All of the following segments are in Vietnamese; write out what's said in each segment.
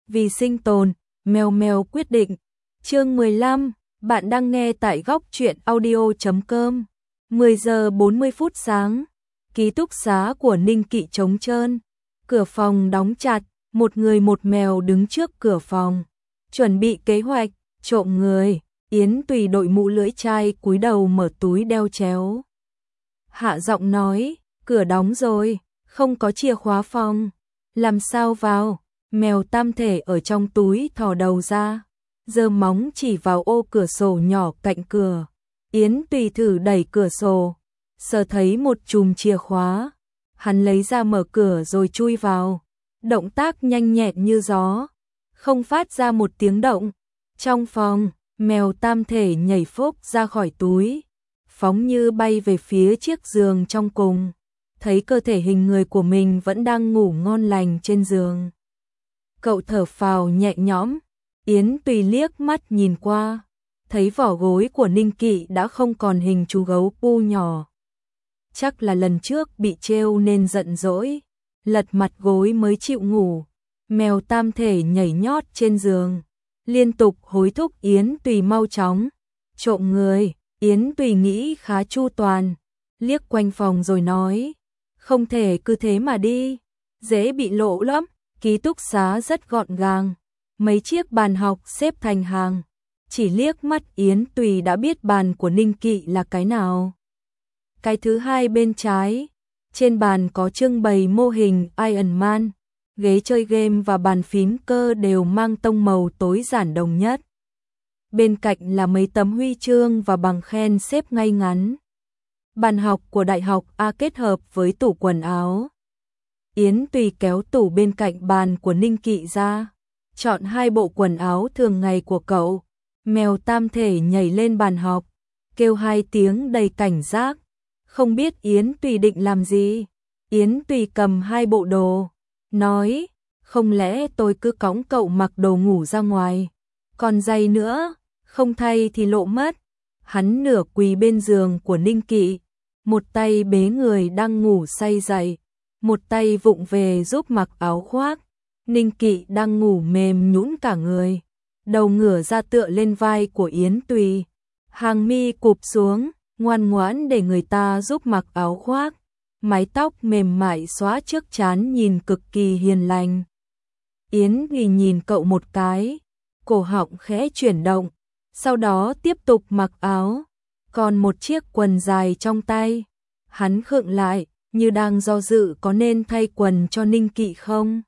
vì sinh tồn, mèo mèo quyết định. Chương 15, bạn đang nghe tại góc truyện audio.com. 10 giờ 40 phút sáng, ký túc xá của Ninh Kỵ trống trơn, cửa phòng đóng chặt, một người một mèo đứng trước cửa phòng, chuẩn bị kế hoạch trộm người. Yến Tùy đội mũ lưỡi chai cúi đầu mở túi đeo chéo. Hạ giọng nói, cửa đóng rồi, không có chìa khóa phòng, làm sao vào? Mèo tam thể ở trong túi thò đầu ra, giơ móng chỉ vào ô cửa sổ nhỏ cạnh cửa. Yến Tùy thử đẩy cửa sổ, sờ thấy một chùm chìa khóa. Hắn lấy ra mở cửa rồi chui vào, động tác nhanh nhẹn như gió, không phát ra một tiếng động. Trong phòng, mèo tam thể nhảy phốc ra khỏi túi, phóng như bay về phía chiếc giường trong cùng, thấy cơ thể hình người của mình vẫn đang ngủ ngon lành trên giường. Cậu thở phào nhẹ nhõm. Yến Tùy liếc mắt nhìn qua, thấy vỏ gối của Ninh Kỵ đã không còn hình chú gấu pu nhỏ. Chắc là lần trước bị trêu nên giận dỗi, lật mặt gối mới chịu ngủ. Mèo tam thể nhảy nhót trên giường, liên tục hối thúc Yến Tùy mau chóng trộm người. Yến Tùy nghĩ khá chu toàn, liếc quanh phòng rồi nói, không thể cứ thế mà đi, dễ bị lộ lắm. Ký túc xá rất gọn gàng, mấy chiếc bàn học xếp thành hàng, chỉ liếc mắt Yến Tùy đã biết bàn của Ninh Kỵ là cái nào. Cái thứ hai bên trái, trên bàn có trưng bày mô hình Iron Man, ghế chơi game và bàn phím cơ đều mang tông màu tối giản đồng nhất. Bên cạnh là mấy tấm huy chương và bằng khen xếp ngay ngắn. Bàn học của Đại học A kết hợp với tủ quần áo. Yến Tùy kéo tủ bên cạnh bàn của Ninh Kỵ ra, chọn 2 bộ quần áo thường ngày của cậu. Mèo tam thể nhảy lên bàn học, kêu 2 tiếng đầy cảnh giác, không biết Yến Tùy định làm gì. Yến Tùy cầm 2 bộ đồ, nói, không lẽ tôi cứ cõng cậu mặc đồ ngủ ra ngoài, còn giày nữa, không thay thì lộ mất. Hắn nửa quỳ bên giường của Ninh Kỵ, một tay bế người đang ngủ say dậy, một tay vụng về giúp mặc áo khoác. Ninh Kỵ đang ngủ mềm nhũn cả người, đầu ngửa ra tựa lên vai của Yến Tùy, hàng mi cụp xuống, ngoan ngoãn để người ta giúp mặc áo khoác, mái tóc mềm mại xõa trước trán nhìn cực kỳ hiền lành. Yến Tùy nhìn cậu một cái, cổ họng khẽ chuyển động, sau đó tiếp tục mặc áo, còn một chiếc quần dài trong tay. Hắn khựng lại, như đang do dự có nên thay quần cho Ninh Kỵ không.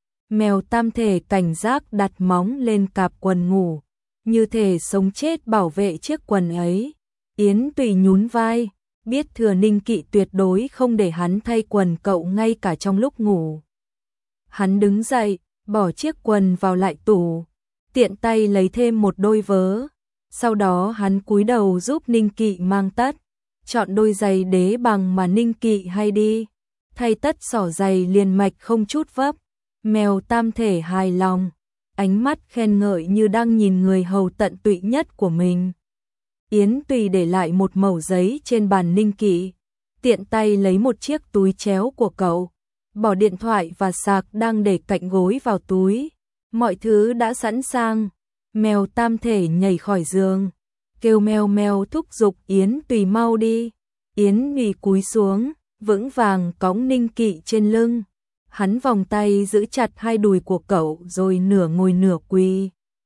Mèo tam thể cảnh giác đặt móng lên cạp quần ngủ, như thể sống chết bảo vệ chiếc quần ấy. Yến Tùy nhún vai, biết thừa Ninh Kỵ tuyệt đối không để hắn thay quần cậu ngay cả trong lúc ngủ. Hắn đứng dậy, bỏ chiếc quần vào lại tủ, tiện tay lấy thêm một đôi vớ. Sau đó hắn cúi đầu giúp Ninh Kỵ mang tất, chọn đôi giày đế bằng mà Ninh Kỵ hay đi, thay tất xỏ giày liền mạch không chút vấp. Mèo tam thể hài lòng, ánh mắt khen ngợi như đang nhìn người hầu tận tụy nhất của mình. Yến Tùy để lại một mẩu giấy trên bàn Ninh Kỵ, tiện tay lấy một chiếc túi chéo của cậu, bỏ điện thoại và sạc đang để cạnh gối vào túi. Mọi thứ đã sẵn sàng. Mèo tam thể nhảy khỏi giường, kêu meo meo thúc giục Yến Tùy mau đi. Yến Tùy cúi xuống, vững vàng cõng Ninh Kỵ trên lưng. Hắn vòng tay giữ chặt 2 đùi của cậu rồi nửa ngồi nửa quỳ,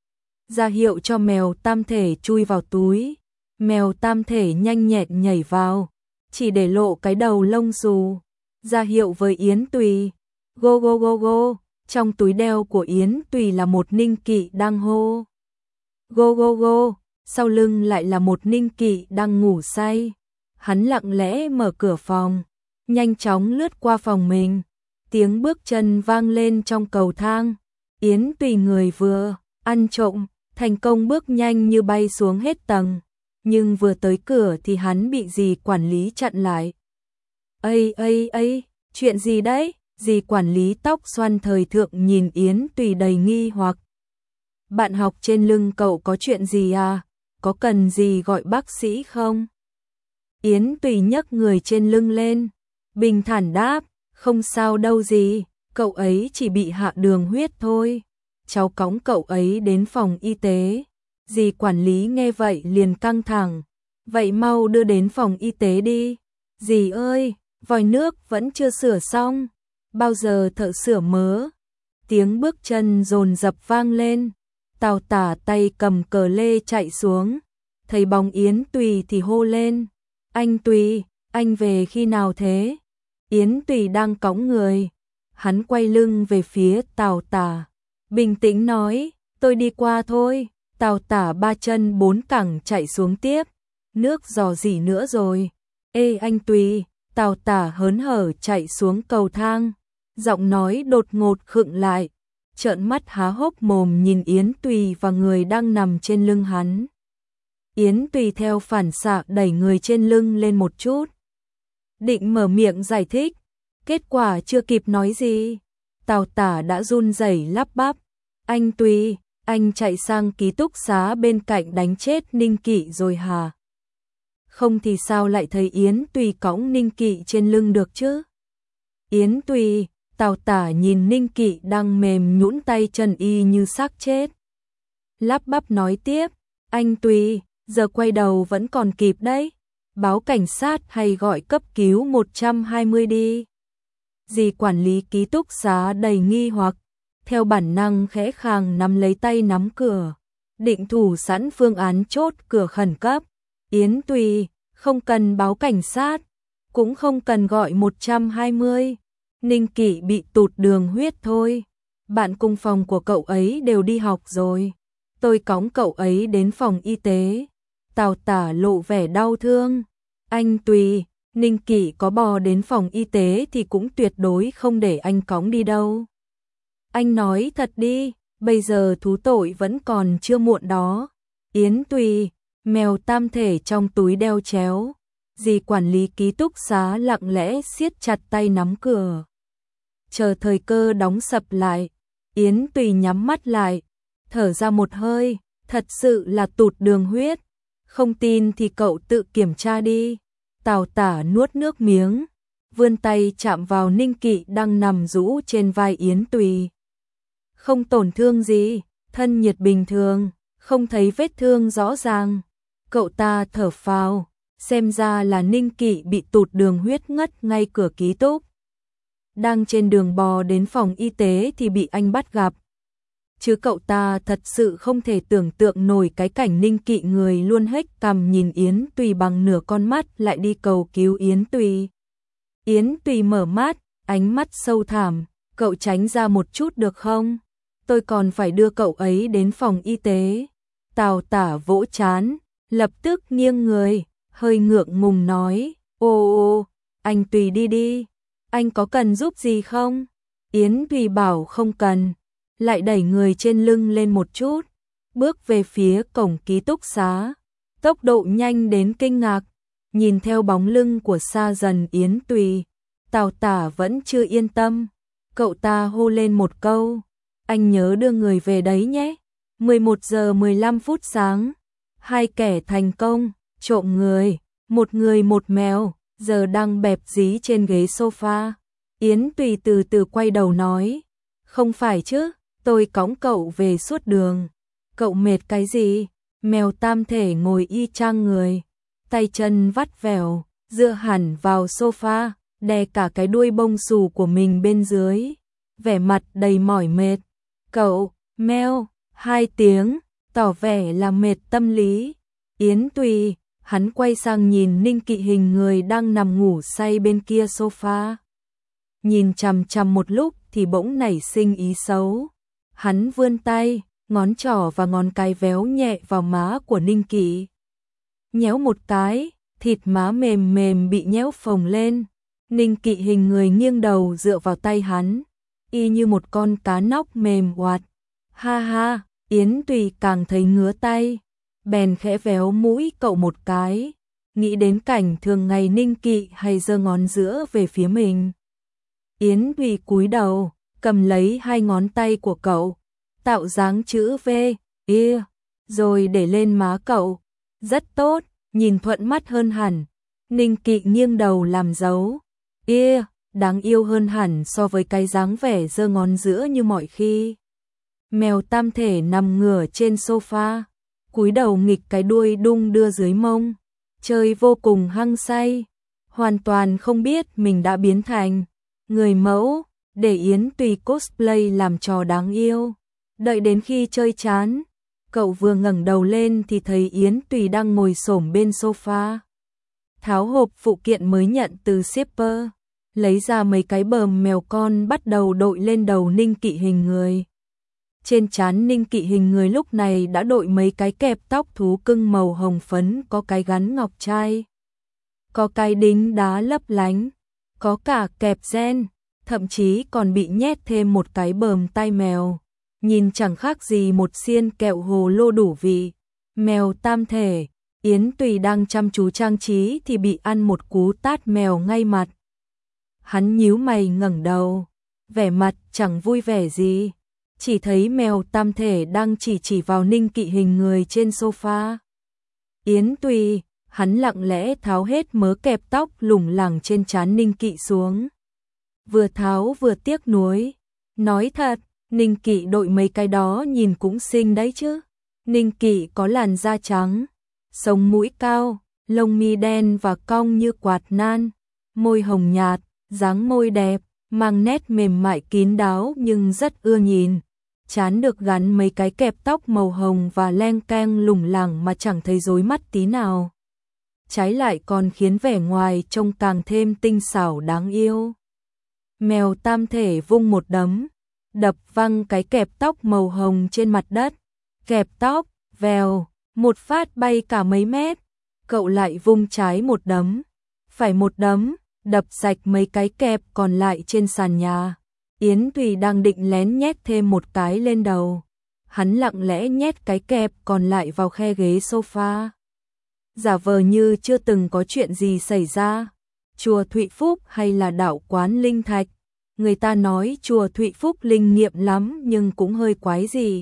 ra hiệu cho mèo tam thể chui vào túi. Mèo tam thể nhanh nhẹn nhảy vào, chỉ để lộ cái đầu lông xù, ra hiệu với Yến Tùy. Go go go go. Trong túi đeo của Yến Tùy là một Ninh Kỵ đang hô go go go, sau lưng lại là một Ninh Kỵ đang ngủ say. Hắn lặng lẽ mở cửa phòng, nhanh chóng lướt qua phòng mình. Tiếng bước chân vang lên trong cầu thang. Yến Tùy người vừa ăn trộm, thành công bước nhanh như bay xuống hết tầng, nhưng vừa tới cửa thì hắn bị dì quản lý chặn lại. Ây, chuyện gì đấy? Dì quản lý tóc xoăn thời thượng nhìn Yến Tùy đầy nghi hoặc. Bạn học trên lưng cậu có chuyện gì à? Có cần gì gọi bác sĩ không? Yến Tùy nhấc người trên lưng lên, bình thản đáp, không sao đâu dì, cậu ấy chỉ bị hạ đường huyết thôi. cháu cõng cậu ấy đến phòng y tế. Dì quản lý nghe vậy liền căng thẳng. Vậy mau đưa đến phòng y tế đi. Dì ơi, vòi nước vẫn chưa sửa xong. Bao giờ thợ sửa mớ? Tiếng bước chân dồn dập vang lên. Tào Tả tay cầm cờ lê chạy xuống. Thấy bóng Yến Tùy thì hô lên. Anh Tùy, anh về khi nào thế? Yến Tùy đang cõng người. Hắn quay lưng về phía Tào Tả. Bình tĩnh nói, tôi đi qua thôi. Tào Tả ba chân bốn cẳng chạy xuống tiếp. Nước rò rỉ nữa rồi. Ê anh Tùy, Tào Tả hớn hở chạy xuống cầu thang. Giọng nói đột ngột khựng lại. Trợn mắt há hốc mồm nhìn Yến Tùy và người đang nằm trên lưng hắn. Yến Tùy theo phản xạ đẩy người trên lưng lên một chút. Định mở miệng giải thích. Kết quả chưa kịp nói gì. Tào Tả đã run rẩy lắp bắp. Anh Tùy, anh chạy sang ký túc xá bên cạnh đánh chết Ninh Kỵ rồi hả? Không thì sao lại thấy Yến Tùy cõng Ninh Kỵ trên lưng được chứ? Yến Tùy, Tào Tả nhìn Ninh Kỵ đang mềm nhũn tay chân y như xác chết. Lắp bắp nói tiếp, anh Tùy, giờ quay đầu vẫn còn kịp đấy. Báo cảnh sát hay gọi cấp cứu 120 đi. Dì quản lý ký túc xá đầy nghi hoặc, theo bản năng khẽ khàng nắm lấy tay nắm cửa, định thủ sẵn phương án chốt cửa khẩn cấp. Yến Tùy, không cần báo cảnh sát, cũng không cần gọi 120. Ninh Kỵ bị tụt đường huyết thôi. Bạn cùng phòng của cậu ấy đều đi học rồi. Tôi cõng cậu ấy đến phòng y tế. Tào Tả lộ vẻ đau thương. Anh Tùy, Ninh Kỵ có bò đến phòng y tế thì cũng tuyệt đối không để anh cõng đi đâu. Anh nói thật đi, bây giờ thú tội vẫn còn chưa muộn đó. Yến Tùy, mèo tam thể trong túi đeo chéo. Dì quản lý ký túc xá lặng lẽ siết chặt tay nắm cửa. Chờ thời cơ đóng sập lại, Yến Tùy nhắm mắt lại, thở ra một hơi, thật sự là tụt đường huyết. Không tin thì cậu tự kiểm tra đi. Tào Tả nuốt nước miếng, vươn tay chạm vào Ninh Kỵ đang nằm rũ trên vai Yến Tùy. Không tổn thương gì, thân nhiệt bình thường, không thấy vết thương rõ ràng. Cậu ta thở phào, xem ra là Ninh Kỵ bị tụt đường huyết ngất ngay cửa ký túc. Đang trên đường bò đến phòng y tế thì bị anh bắt gặp. Chứ cậu ta thật sự không thể tưởng tượng nổi cái cảnh Ninh Kỵ người luôn hếch cằm nhìn Yến Tùy bằng nửa con mắt lại đi cầu cứu Yến Tùy. Yến Tùy mở mắt, ánh mắt sâu thẳm, cậu tránh ra một chút được không? Tôi còn phải đưa cậu ấy đến phòng y tế. Tào Tả vỗ trán, lập tức nghiêng người, hơi ngượng ngùng nói, ô, anh Tùy đi đi, anh có cần giúp gì không? Yến Tùy bảo không cần, lại đẩy người trên lưng lên một chút, bước về phía cổng ký túc xá, tốc độ nhanh đến kinh ngạc, nhìn theo bóng lưng của xa dần Yến Tùy, Tào Tả vẫn chưa yên tâm, cậu ta hô lên một câu, anh nhớ đưa người về đấy nhé. 11 giờ 15 phút sáng, hai kẻ thành công, trộm người một mèo, giờ đang bẹp dí trên ghế sofa. Yến Tùy từ từ quay đầu nói, không phải chứ, tôi cõng cậu về suốt đường. Cậu mệt cái gì? Mèo tam thể ngồi y chang người, tay chân vắt vẻo, dựa hẳn vào sofa, đè cả cái đuôi bông xù của mình bên dưới, vẻ mặt đầy mỏi mệt. Cậu, meo, 2 tiếng, tỏ vẻ là mệt tâm lý. Yến Tùy, hắn quay sang nhìn Ninh Kỵ hình người đang nằm ngủ say bên kia sofa. Nhìn chằm chằm một lúc thì bỗng nảy sinh ý xấu. Hắn vươn tay, ngón trỏ và ngón cái véo nhẹ vào má của Ninh Kỵ. Nhéo một cái, thịt má mềm mềm bị nhéo phồng lên. Ninh Kỵ hình người nghiêng đầu dựa vào tay hắn, y như một con cá nóc mềm oạt. Ha ha, Yến Tùy càng thấy ngứa tay, bèn khẽ véo mũi cậu một cái, nghĩ đến cảnh thường ngày Ninh Kỵ hay giơ ngón giữa về phía mình. Yến Tùy cúi đầu, cầm lấy 2 ngón tay của cậu, tạo dáng chữ V, rồi để lên má cậu. Rất tốt, nhìn thuận mắt hơn hẳn. Ninh Kỵ nghiêng đầu làm dấu. Đáng yêu hơn hẳn so với cái dáng vẻ giơ ngón giữa như mọi khi. Mèo tam thể nằm ngửa trên sofa, cúi đầu nghịch cái đuôi đung đưa dưới mông, chơi vô cùng hăng say, hoàn toàn không biết mình đã biến thành người mẫu, để Yến Tùy cosplay làm trò đáng yêu. Đợi đến khi chơi chán, cậu vừa ngẩng đầu lên thì thấy Yến Tùy đang ngồi xổm bên sofa, tháo hộp phụ kiện mới nhận từ shipper, lấy ra mấy cái bờm mèo con bắt đầu đội lên đầu Ninh Kỵ hình người. Trên trán Ninh Kỵ hình người lúc này đã đội mấy cái kẹp tóc thú cưng màu hồng phấn, có cái gắn ngọc trai, có cái đính đá lấp lánh, có cả kẹp gen, thậm chí còn bị nhét thêm một cái bờm tai mèo, nhìn chẳng khác gì một xiên kẹo hồ lô đủ vị. Mèo tam thể, Yến Tùy đang chăm chú trang trí thì bị ăn một cú tát mèo ngay mặt. Hắn nhíu mày ngẩng đầu, vẻ mặt chẳng vui vẻ gì, chỉ thấy mèo tam thể đang chỉ vào Ninh Kỵ hình người trên sofa. Yến Tùy, hắn lặng lẽ tháo hết mớ kẹp tóc lủng lẳng trên trán Ninh Kỵ xuống. Vừa tháo vừa tiếc nuối, nói thật, Ninh Kỵ đội mấy cái đó nhìn cũng xinh đấy chứ. Ninh Kỵ có làn da trắng, sống mũi cao, lông mi đen và cong như quạt nan, môi hồng nhạt, dáng môi đẹp, mang nét mềm mại kín đáo nhưng rất ưa nhìn. Trán được gắn mấy cái kẹp tóc màu hồng và leng keng lủng lẳng mà chẳng thấy rối mắt tí nào. Trái lại còn khiến vẻ ngoài trông càng thêm tinh xảo đáng yêu. Mèo tam thể vung một đấm, đập văng cái kẹp tóc màu hồng trên mặt đất. Kẹp tóc, vèo, một phát bay cả mấy mét. Cậu lại vung trái một đấm, phải một đấm, đập sạch mấy cái kẹp còn lại trên sàn nhà. Yến Tùy đang định lén nhét thêm một cái lên đầu. Hắn lặng lẽ nhét cái kẹp còn lại vào khe ghế sofa, giả vờ như chưa từng có chuyện gì xảy ra. Chùa Thụy Phúc hay là đạo quán linh thạch? Người ta nói chùa Thụy Phúc linh nghiệm lắm nhưng cũng hơi quái gì.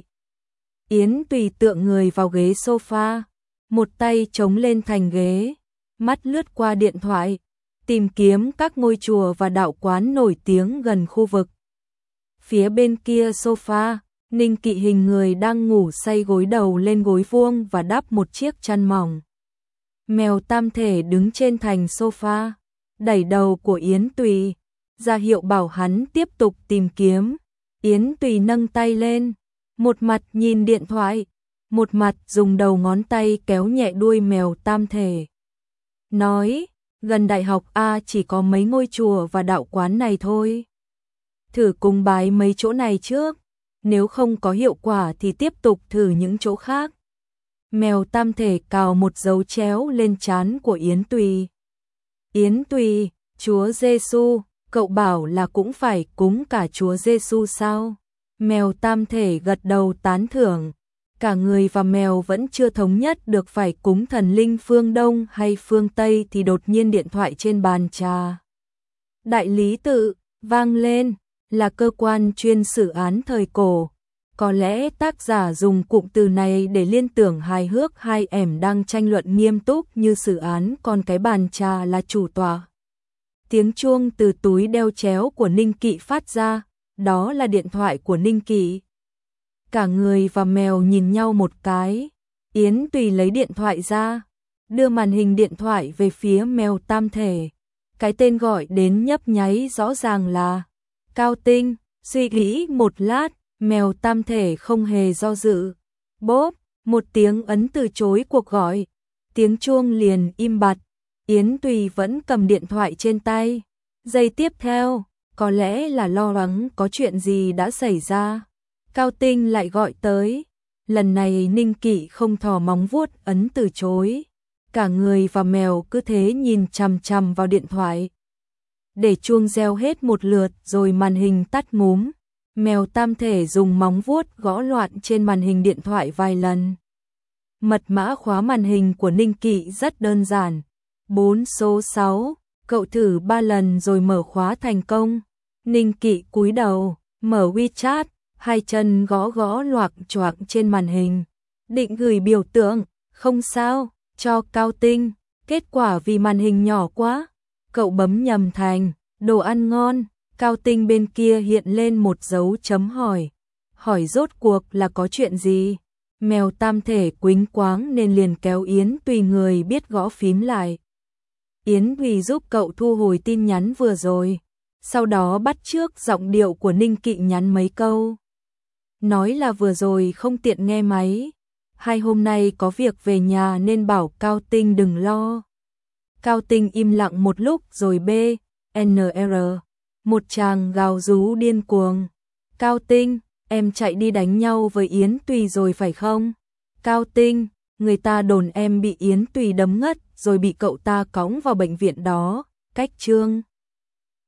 Yến Tùy tựa người vào ghế sofa, một tay chống lên thành ghế, mắt lướt qua điện thoại, tìm kiếm các ngôi chùa và đạo quán nổi tiếng gần khu vực. Phía bên kia sofa, Ninh Kỵ hình người đang ngủ say gối đầu lên gối vuông và đắp một chiếc chăn mỏng. Mèo tam thể đứng trên thành sofa, đẩy đầu của Yến Tùy, ra hiệu bảo hắn tiếp tục tìm kiếm. Yến Tùy nâng tay lên, một mặt nhìn điện thoại, một mặt dùng đầu ngón tay kéo nhẹ đuôi mèo tam thể. Nói, gần đại học A chỉ có mấy ngôi chùa và đạo quán này thôi. Thử cúng bái mấy chỗ này trước, nếu không có hiệu quả thì tiếp tục thử những chỗ khác. Mèo tam thể cào một dấu chéo lên trán của Yến Tùy. Yến Tùy, Chúa Giêsu, cậu bảo là cũng phải cúng cả Chúa Giêsu sao? Mèo tam thể gật đầu tán thưởng. Cả người và mèo vẫn chưa thống nhất được phải cúng thần linh phương Đông hay phương Tây thì đột nhiên điện thoại trên bàn trà đại lý tự vang lên, là cơ quan chuyên xử án thời cổ. Có lẽ tác giả dùng cụm từ này để liên tưởng hài hước hai ẻm đang tranh luận nghiêm túc như xử án, còn cái bàn trà là chủ tọa. Tiếng chuông từ túi đeo chéo của Ninh Kỵ phát ra, đó là điện thoại của Ninh Kỵ. Cả người và mèo nhìn nhau một cái. Yến Tùy lấy điện thoại ra, đưa màn hình điện thoại về phía mèo tam thể. Cái tên gọi đến nhấp nháy rõ ràng là Cao Tinh. Suy nghĩ một lát, mèo tam thể không hề do dự. Bốp, một tiếng ấn từ chối cuộc gọi. Tiếng chuông liền im bặt. Yến Tùy vẫn cầm điện thoại trên tay. Giây tiếp theo, có lẽ là lo lắng có chuyện gì đã xảy ra, Cao Tinh lại gọi tới. Lần này Ninh Kỵ không thò móng vuốt ấn từ chối. Cả người và mèo cứ thế nhìn chằm chằm vào điện thoại. Để chuông reo hết một lượt rồi màn hình tắt ngúm. Mèo tam thể dùng móng vuốt gõ loạn trên màn hình điện thoại vài lần. Mật mã khóa màn hình của Ninh Kỵ rất đơn giản. 4 số 6, cậu thử 3 lần rồi mở khóa thành công. Ninh Kỵ cúi đầu, mở WeChat, hai chân gõ gõ loạc choạc trên màn hình. Định gửi biểu tượng, không sao, cho Cao Tinh. Kết quả vì màn hình nhỏ quá, cậu bấm nhầm thành đồ ăn ngon. Cao Tinh bên kia hiện lên một dấu chấm hỏi. hỏi rốt cuộc là có chuyện gì. Mèo Tam Thể quĩnh quáng nên liền kéo Yến Tùy người biết gõ phím lại. Yến Tùy giúp cậu thu hồi tin nhắn vừa rồi, sau đó bắt chước giọng điệu của Ninh Kỵ nhắn mấy câu. Nói là vừa rồi không tiện nghe máy, hai hôm nay có việc về nhà nên bảo Cao Tinh đừng lo. Cao Tinh im lặng một lúc rồi BNR, một tràng gào rú điên cuồng. Cao Tinh, em chạy đi đánh nhau với Yến Tùy rồi phải không? Cao Tinh, người ta đồn em bị Yến Tùy đấm ngất rồi bị cậu ta cõng vào bệnh viện đó, cách Trương